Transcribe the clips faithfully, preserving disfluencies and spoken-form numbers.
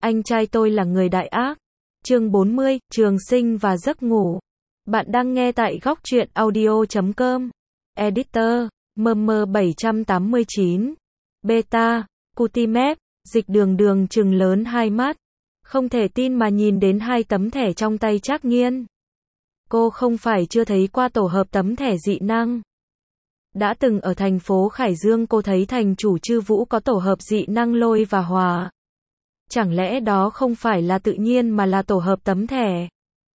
Anh trai tôi là người đại ác. Chương bốn mươi, Trường sinh và giấc ngủ. Bạn đang nghe tại góc truyện audio chấm com. Editor, mm bảy tám chín. Beta, Cutimap, Dịch Đường Đường trừng lớn hai mắt. Không thể tin mà nhìn đến hai tấm thẻ trong tay Trác Nghiên. Cô không phải chưa thấy qua tổ hợp tấm thẻ dị năng. Đã từng ở thành phố Khải Dương cô thấy thành chủ Chư Vũ có tổ hợp dị năng lôi và hỏa. Chẳng lẽ đó không phải là tự nhiên mà là tổ hợp tấm thẻ?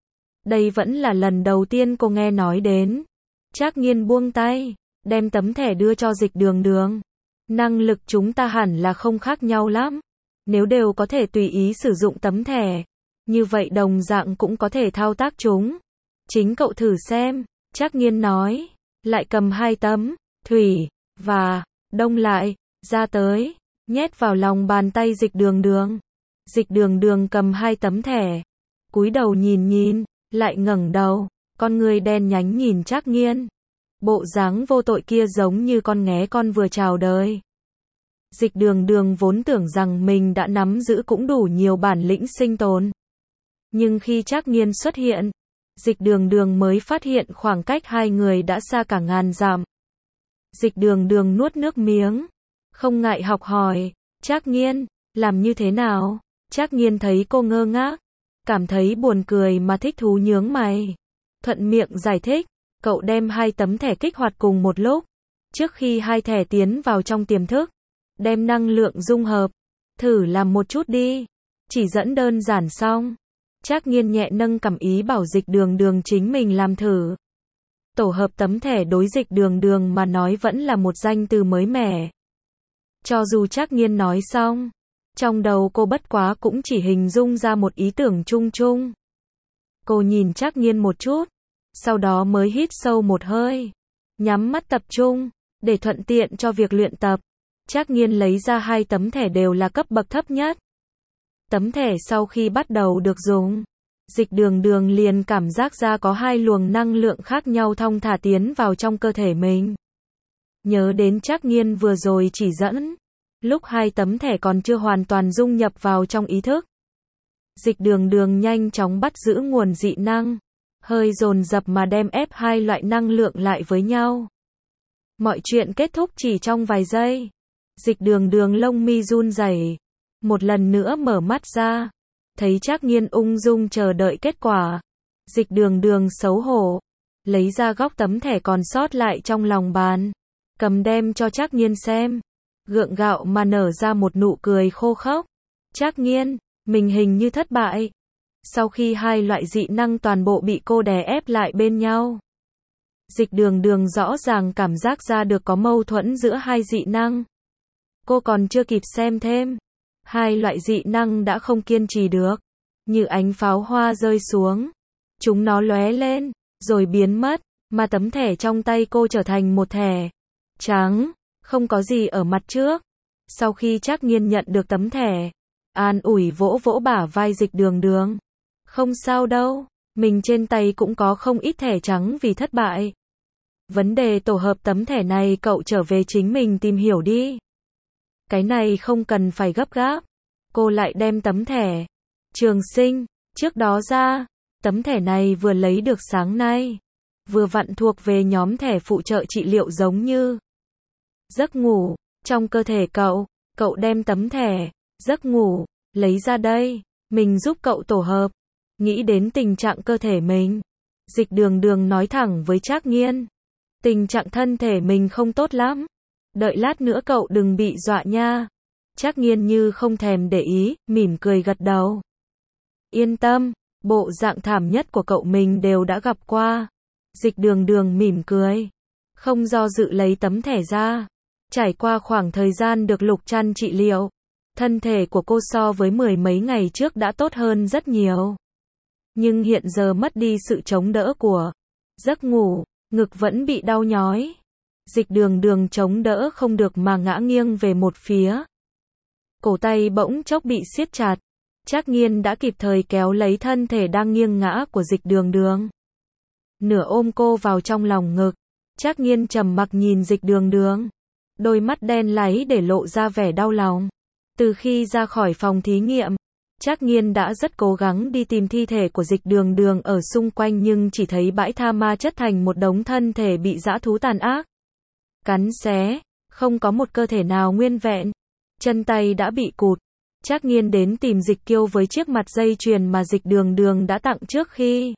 Đây vẫn là lần đầu tiên cô nghe nói đến. Trác Nghiên buông tay, đem tấm thẻ đưa cho Dịch Đường Đường. Năng lực chúng ta hẳn là không khác nhau lắm. Nếu đều có thể tùy ý sử dụng tấm thẻ, như vậy đồng dạng cũng có thể thao tác chúng. Chính cậu thử xem, Trác Nghiên nói, lại cầm hai tấm, thủy, và, đông lại, ra tới, nhét vào lòng bàn tay Dịch Đường Đường. Dịch Đường Đường cầm hai tấm thẻ, cúi đầu nhìn nhìn, lại ngẩng đầu, con người đen nhánh nhìn Trác Nghiên. Bộ dáng vô tội kia giống như con nghé con vừa chào đời. Dịch Đường Đường vốn tưởng rằng mình đã nắm giữ cũng đủ nhiều bản lĩnh sinh tồn. Nhưng khi Trác Nghiên xuất hiện, Dịch Đường Đường mới phát hiện khoảng cách hai người đã xa cả ngàn dặm. Dịch Đường Đường nuốt nước miếng, không ngại học hỏi, Trác Nghiên, làm như thế nào? Trác Nghiên thấy cô ngơ ngác, cảm thấy buồn cười mà thích thú nhướng mày. Thuận miệng giải thích, cậu đem hai tấm thẻ kích hoạt cùng một lúc. Trước khi hai thẻ tiến vào trong tiềm thức, đem năng lượng dung hợp, thử làm một chút đi. Chỉ dẫn đơn giản xong. Trác Nghiên nhẹ nâng cằm ý bảo Dịch Đường Đường chính mình làm thử. Tổ hợp tấm thẻ đối Dịch Đường Đường mà nói vẫn là một danh từ mới mẻ. Cho dù Trác Nghiên nói xong, trong đầu cô bất quá cũng chỉ hình dung ra một ý tưởng chung chung. Cô nhìn Trác Nghiên một chút, sau đó mới hít sâu một hơi, nhắm mắt tập trung, để thuận tiện cho việc luyện tập. Trác Nghiên lấy ra hai tấm thẻ đều là cấp bậc thấp nhất. Tấm thẻ sau khi bắt đầu được dùng, Dịch Đường Đường liền cảm giác ra có hai luồng năng lượng khác nhau thong thả tiến vào trong cơ thể mình. Nhớ đến Trác Nghiên vừa rồi chỉ dẫn, lúc hai tấm thẻ còn chưa hoàn toàn dung nhập vào trong ý thức. Dịch Đường Đường nhanh chóng bắt giữ nguồn dị năng, hơi dồn dập mà đem ép hai loại năng lượng lại với nhau. Mọi chuyện kết thúc chỉ trong vài giây. Dịch Đường Đường lông mi run rẩy, một lần nữa mở mắt ra, thấy Trác Nghiên ung dung chờ đợi kết quả. Dịch Đường Đường xấu hổ, lấy ra góc tấm thẻ còn sót lại trong lòng bàn, cầm đem cho Trác Nghiên xem, gượng gạo mà nở ra một nụ cười khô khốc. Trác Nghiên, mình hình như thất bại. Sau khi hai loại dị năng toàn bộ bị cô đè ép lại bên nhau, Dịch Đường Đường rõ ràng cảm giác ra được có mâu thuẫn giữa hai dị năng. Cô còn chưa kịp xem thêm, hai loại dị năng đã không kiên trì được, như ánh pháo hoa rơi xuống. Chúng nó lóe lên, rồi biến mất, mà tấm thẻ trong tay cô trở thành một thẻ trắng, không có gì ở mặt trước. Sau khi Trác Nghiên nhận được tấm thẻ, an ủi vỗ vỗ bả vai Dịch Đường Đường. Không sao đâu, mình trên tay cũng có không ít thẻ trắng vì thất bại. Vấn đề tổ hợp tấm thẻ này cậu trở về chính mình tìm hiểu đi. Cái này không cần phải gấp gáp. Cô lại đem tấm thẻ Trường Sinh trước đó ra. Tấm thẻ này vừa lấy được sáng nay, vừa vặn thuộc về nhóm thẻ phụ trợ trị liệu giống như giấc ngủ. Trong cơ thể cậu, cậu đem tấm thẻ giấc ngủ lấy ra đây, mình giúp cậu tổ hợp. Nghĩ đến tình trạng cơ thể mình, Dịch Đường Đường nói thẳng với Trác Nghiên, tình trạng thân thể mình không tốt lắm, đợi lát nữa cậu đừng bị dọa nha. Trác Nghiên như không thèm để ý, mỉm cười gật đầu. Yên tâm, bộ dạng thảm nhất của cậu mình đều đã gặp qua. Dịch Đường Đường mỉm cười, không do dự lấy tấm thẻ ra. Trải qua khoảng thời gian được Lục Trăn trị liệu, thân thể của cô so với mười mấy ngày trước đã tốt hơn rất nhiều. Nhưng hiện giờ mất đi sự chống đỡ của giấc ngủ, ngực vẫn bị đau nhói. Dịch Đường Đường chống đỡ không được mà ngã nghiêng về một phía. Cổ tay bỗng chốc bị siết chặt. Trác Nghiên đã kịp thời kéo lấy thân thể đang nghiêng ngã của Dịch Đường Đường, nửa ôm cô vào trong lòng ngực. Trác Nghiên trầm mặc nhìn Dịch Đường Đường, đôi mắt đen láy để lộ ra vẻ đau lòng. Từ khi ra khỏi phòng thí nghiệm, Trác Nghiên đã rất cố gắng đi tìm thi thể của Dịch Đường Đường ở xung quanh nhưng chỉ thấy bãi tha ma chất thành một đống thân thể bị dã thú tàn ác cắn xé, không có một cơ thể nào nguyên vẹn, chân tay đã bị cụt. Trác Nghiên đến tìm Dịch Kiêu với chiếc mặt dây chuyền mà Dịch Đường Đường đã tặng trước khi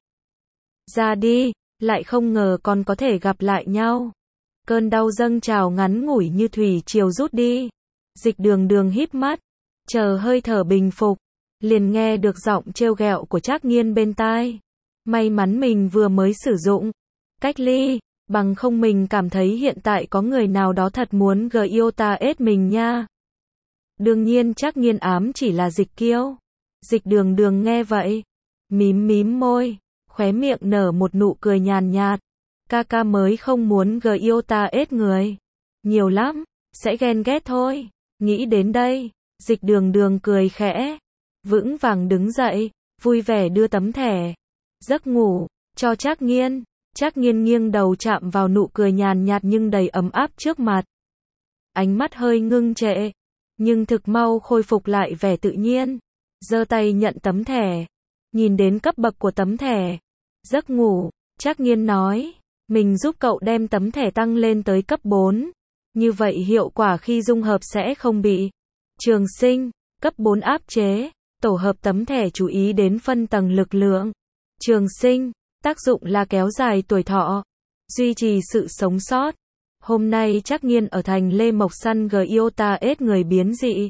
ra đi, lại không ngờ còn có thể gặp lại nhau. Cơn đau dâng trào ngắn ngủi như thủy triều rút đi. Dịch Đường Đường híp mắt, chờ hơi thở bình phục, liền nghe được giọng trêu ghẹo của Trác Nghiên bên tai. May mắn mình vừa mới sử dụng cách ly, bằng không mình cảm thấy hiện tại có người nào đó thật muốn gờ yêu ta ết mình nha. Đương nhiên Trác Nghiên ám chỉ là Dịch Kiêu. Dịch Đường Đường nghe vậy, mím mím môi, khóe miệng nở một nụ cười nhàn nhạt. Ca ca mới không muốn gờ yêu ta ết người. Nhiều lắm, sẽ ghen ghét thôi. Nghĩ đến đây, Dịch Đường Đường cười khẽ, vững vàng đứng dậy, vui vẻ đưa tấm thẻ giấc ngủ cho Trác Nghiên. Trác Nghiên nghiêng đầu chạm vào nụ cười nhàn nhạt nhưng đầy ấm áp trước mặt. Ánh mắt hơi ngưng trệ, nhưng thực mau khôi phục lại vẻ tự nhiên. Giơ tay nhận tấm thẻ, nhìn đến cấp bậc của tấm thẻ giấc ngủ, Trác Nghiên nói, mình giúp cậu đem tấm thẻ tăng lên tới cấp bốn. Như vậy hiệu quả khi dung hợp sẽ không bị trường sinh cấp bốn áp chế. Tổ hợp tấm thẻ chú ý đến phân tầng lực lượng. Trường sinh, tác dụng là kéo dài tuổi thọ, duy trì sự sống sót. Hôm nay Trác Nghiên ở thành Lê Mộc săn gờ yêu ta ết người biến dị.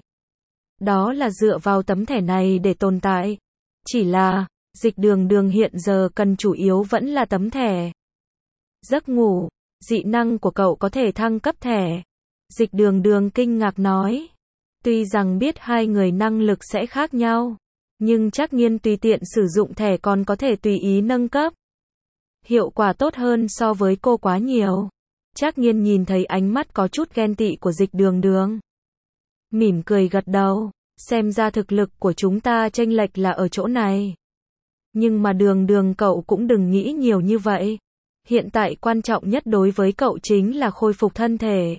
Đó là dựa vào tấm thẻ này để tồn tại. Chỉ là, Dịch Đường Đường hiện giờ cần chủ yếu vẫn là tấm thẻ giấc ngủ. Dị năng của cậu có thể thăng cấp thẻ. Dịch Đường Đường kinh ngạc nói. Tuy rằng biết hai người năng lực sẽ khác nhau, nhưng Trác Nghiên tùy tiện sử dụng thẻ còn có thể tùy ý nâng cấp. Hiệu quả tốt hơn so với cô quá nhiều. Trác Nghiên nhìn thấy ánh mắt có chút ghen tị của Dịch Đường Đường, mỉm cười gật đầu, xem ra thực lực của chúng ta chênh lệch là ở chỗ này. Nhưng mà Đường Đường cậu cũng đừng nghĩ nhiều như vậy. Hiện tại quan trọng nhất đối với cậu chính là khôi phục thân thể.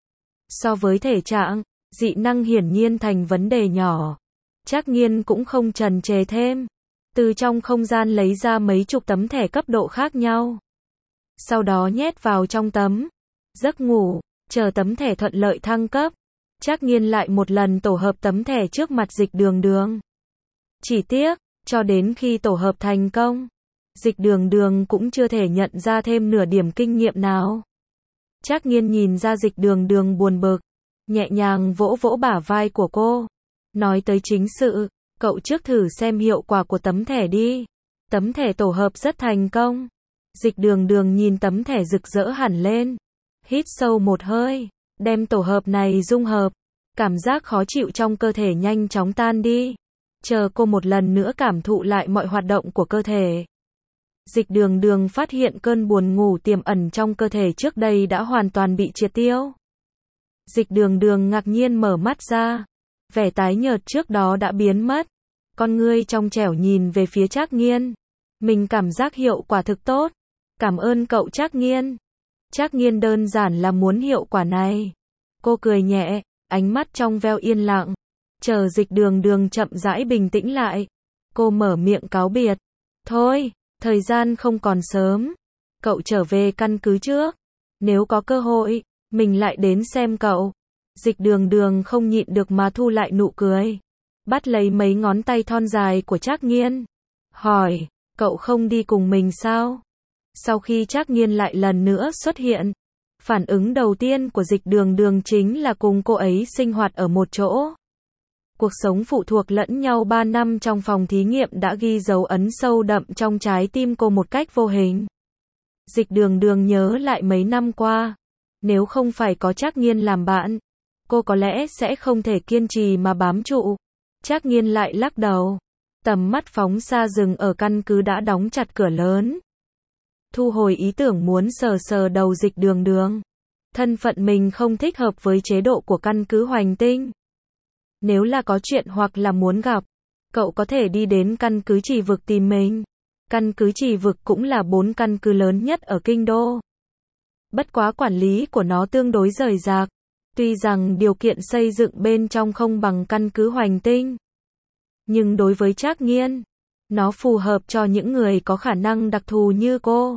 So với thể trạng, dị năng hiển nhiên thành vấn đề nhỏ. Trác Nghiên cũng không chần chừ thêm, từ trong không gian lấy ra mấy chục tấm thẻ cấp độ khác nhau. Sau đó nhét vào trong tấm giấc ngủ, chờ tấm thẻ thuận lợi thăng cấp. Trác Nghiên lại một lần tổ hợp tấm thẻ trước mặt Dịch Đường Đường. Chỉ tiếc, cho đến khi tổ hợp thành công, Dịch Đường Đường cũng chưa thể nhận ra thêm nửa điểm kinh nghiệm nào. Trác Nghiên nhìn ra Dịch Đường Đường buồn bực, nhẹ nhàng vỗ vỗ bả vai của cô. Nói tới chính sự, cậu trước thử xem hiệu quả của tấm thẻ đi. Tấm thẻ tổ hợp rất thành công. Dịch Đường Đường nhìn tấm thẻ rực rỡ hẳn lên. Hít sâu một hơi, đem tổ hợp này dung hợp. Cảm giác khó chịu trong cơ thể nhanh chóng tan đi. Chờ cô một lần nữa cảm thụ lại mọi hoạt động của cơ thể. Dịch Đường Đường phát hiện cơn buồn ngủ tiềm ẩn trong cơ thể trước đây đã hoàn toàn bị triệt tiêu. Dịch Đường Đường ngạc nhiên mở mắt ra. Vẻ tái nhợt trước đó đã biến mất. Con ngươi trong trẻo nhìn về phía Trác Nghiên. Mình cảm giác hiệu quả thực tốt. Cảm ơn cậu Trác Nghiên. Trác Nghiên đơn giản là muốn hiệu quả này. Cô cười nhẹ, ánh mắt trong veo yên lặng. Chờ Dịch Đường Đường chậm rãi bình tĩnh lại. Cô mở miệng cáo biệt. Thôi, thời gian không còn sớm. Cậu trở về căn cứ trước. Nếu có cơ hội, mình lại đến xem cậu. Dịch Đường Đường không nhịn được mà thu lại nụ cười. Bắt lấy mấy ngón tay thon dài của Trác Nghiên. Hỏi, cậu không đi cùng mình sao? Sau khi Trác Nghiên lại lần nữa xuất hiện, phản ứng đầu tiên của Dịch Đường Đường chính là cùng cô ấy sinh hoạt ở một chỗ. Cuộc sống phụ thuộc lẫn nhau ba năm trong phòng thí nghiệm đã ghi dấu ấn sâu đậm trong trái tim cô một cách vô hình. Dịch Đường Đường nhớ lại mấy năm qua, nếu không phải có Trác Nghiên làm bạn, cô có lẽ sẽ không thể kiên trì mà bám trụ. Trác Nghiên lại lắc đầu. Tầm mắt phóng xa dừng ở căn cứ đã đóng chặt cửa lớn. Thu hồi ý tưởng muốn sờ sờ đầu Dịch Đường Đường. Thân phận mình không thích hợp với chế độ của căn cứ Hoành Tinh. Nếu là có chuyện hoặc là muốn gặp, cậu có thể đi đến căn cứ Trì Vực tìm mình. Căn cứ Trì Vực cũng là bốn căn cứ lớn nhất ở kinh đô. Bất quá quản lý của nó tương đối rời rạc. Tuy rằng điều kiện xây dựng bên trong không bằng căn cứ Hoành Tinh, Nhưng đối với Trác Nghiên, nó phù hợp cho những người có khả năng đặc thù như cô.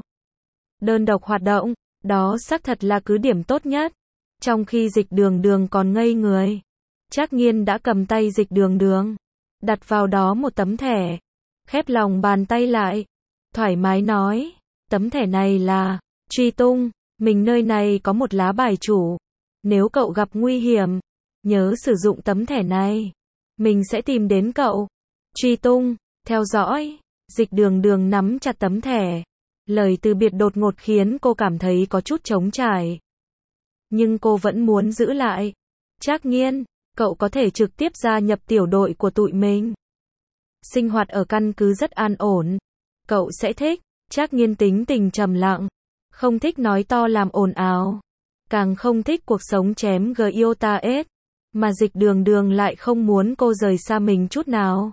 Đơn độc hoạt động, đó xác thật là cứ điểm tốt nhất. Trong khi Dịch Đường Đường còn ngây người, Trác Nghiên đã cầm tay Dịch Đường Đường, đặt vào đó một tấm thẻ, khép lòng bàn tay lại, thoải mái nói, tấm thẻ này là truy tung, mình nơi này có một lá bài chủ, nếu cậu gặp nguy hiểm, nhớ sử dụng tấm thẻ này, mình sẽ tìm đến cậu. Truy tung, theo dõi, Dịch Đường Đường nắm chặt tấm thẻ, lời từ biệt đột ngột khiến cô cảm thấy có chút trống trải. Nhưng cô vẫn muốn giữ lại. Trác Nghiên, cậu có thể trực tiếp gia nhập tiểu đội của tụi mình. Sinh hoạt ở căn cứ rất an ổn. Cậu sẽ thích. Trác Nghiên tính tình trầm lặng, không thích nói to làm ồn ào, càng không thích cuộc sống chém giota ét, mà Dịch Đường Đường lại không muốn cô rời xa mình chút nào.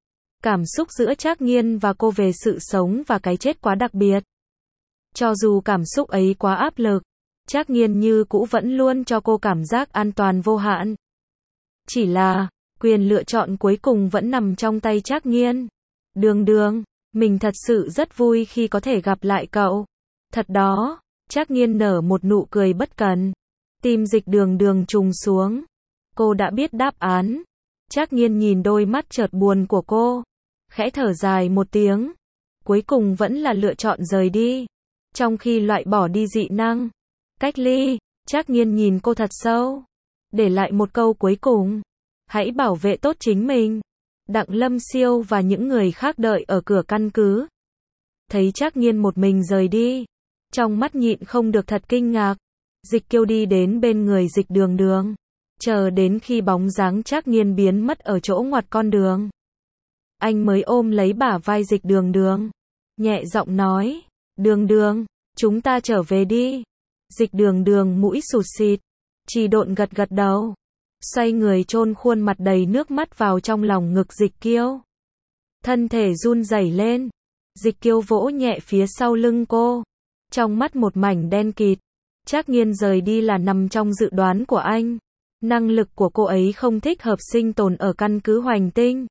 Cảm xúc giữa Trác Nghiên và cô về sự sống và cái chết quá đặc biệt. Cho dù cảm xúc ấy quá áp lực, Trác Nghiên như cũ vẫn luôn cho cô cảm giác an toàn vô hạn. Chỉ là, quyền lựa chọn cuối cùng vẫn nằm trong tay Trác Nghiên. Đường Đường, mình thật sự rất vui khi có thể gặp lại cậu. Thật đó, Trác Nghiên nở một nụ cười bất cần. Tim Dịch Đường Đường trùng xuống. Cô đã biết đáp án. Trác Nghiên nhìn đôi mắt chợt buồn của cô, khẽ thở dài một tiếng. Cuối cùng vẫn là lựa chọn rời đi. Trong khi loại bỏ đi dị năng, cách ly, Trác Nghiên nhìn cô thật sâu, để lại một câu cuối cùng. Hãy bảo vệ tốt chính mình. Đặng Lâm Siêu và những người khác đợi ở cửa căn cứ. Thấy Trác Nghiên một mình rời đi, trong mắt nhịn không được thật kinh ngạc. Dịch Kiêu đi đến bên người Dịch Đường Đường, chờ đến khi bóng dáng Trác Nghiên biến mất ở chỗ ngoặt con đường. Anh mới ôm lấy bả vai Dịch Đường Đường, nhẹ giọng nói, Đường Đường, chúng ta trở về đi. Dịch Đường Đường mũi sụt xịt, chỉ độn gật gật đầu, xoay người chôn khuôn mặt đầy nước mắt vào trong lòng ngực Dịch Kiêu. Thân thể run rẩy lên, Dịch Kiêu vỗ nhẹ phía sau lưng cô, trong mắt một mảnh đen kịt. Trác Nghiên rời đi là nằm trong dự đoán của anh. Năng lực của cô ấy không thích hợp sinh tồn ở căn cứ Hoành Tinh.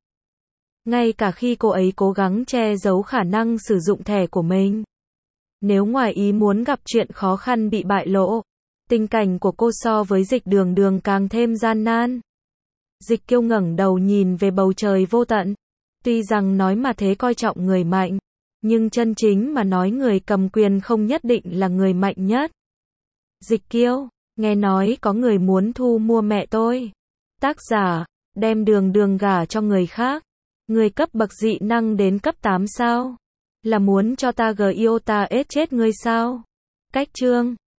Ngay cả khi cô ấy cố gắng che giấu khả năng sử dụng thẻ của mình, nếu ngoài ý muốn gặp chuyện khó khăn bị bại lộ, tình cảnh của cô so với Dịch Đường Đường càng thêm gian nan. Dịch Kiêu ngẩng đầu nhìn về bầu trời vô tận. Tuy rằng nói mà thế coi trọng người mạnh, nhưng chân chính mà nói người cầm quyền không nhất định là người mạnh nhất. Dịch Kiêu, nghe nói có người muốn thu mua mẹ tôi. Tác giả, đem Đường Đường gả cho người khác. Người cấp bậc dị năng đến cấp tám sao? Là muốn cho ta giota ét chết ngươi sao? Cách chương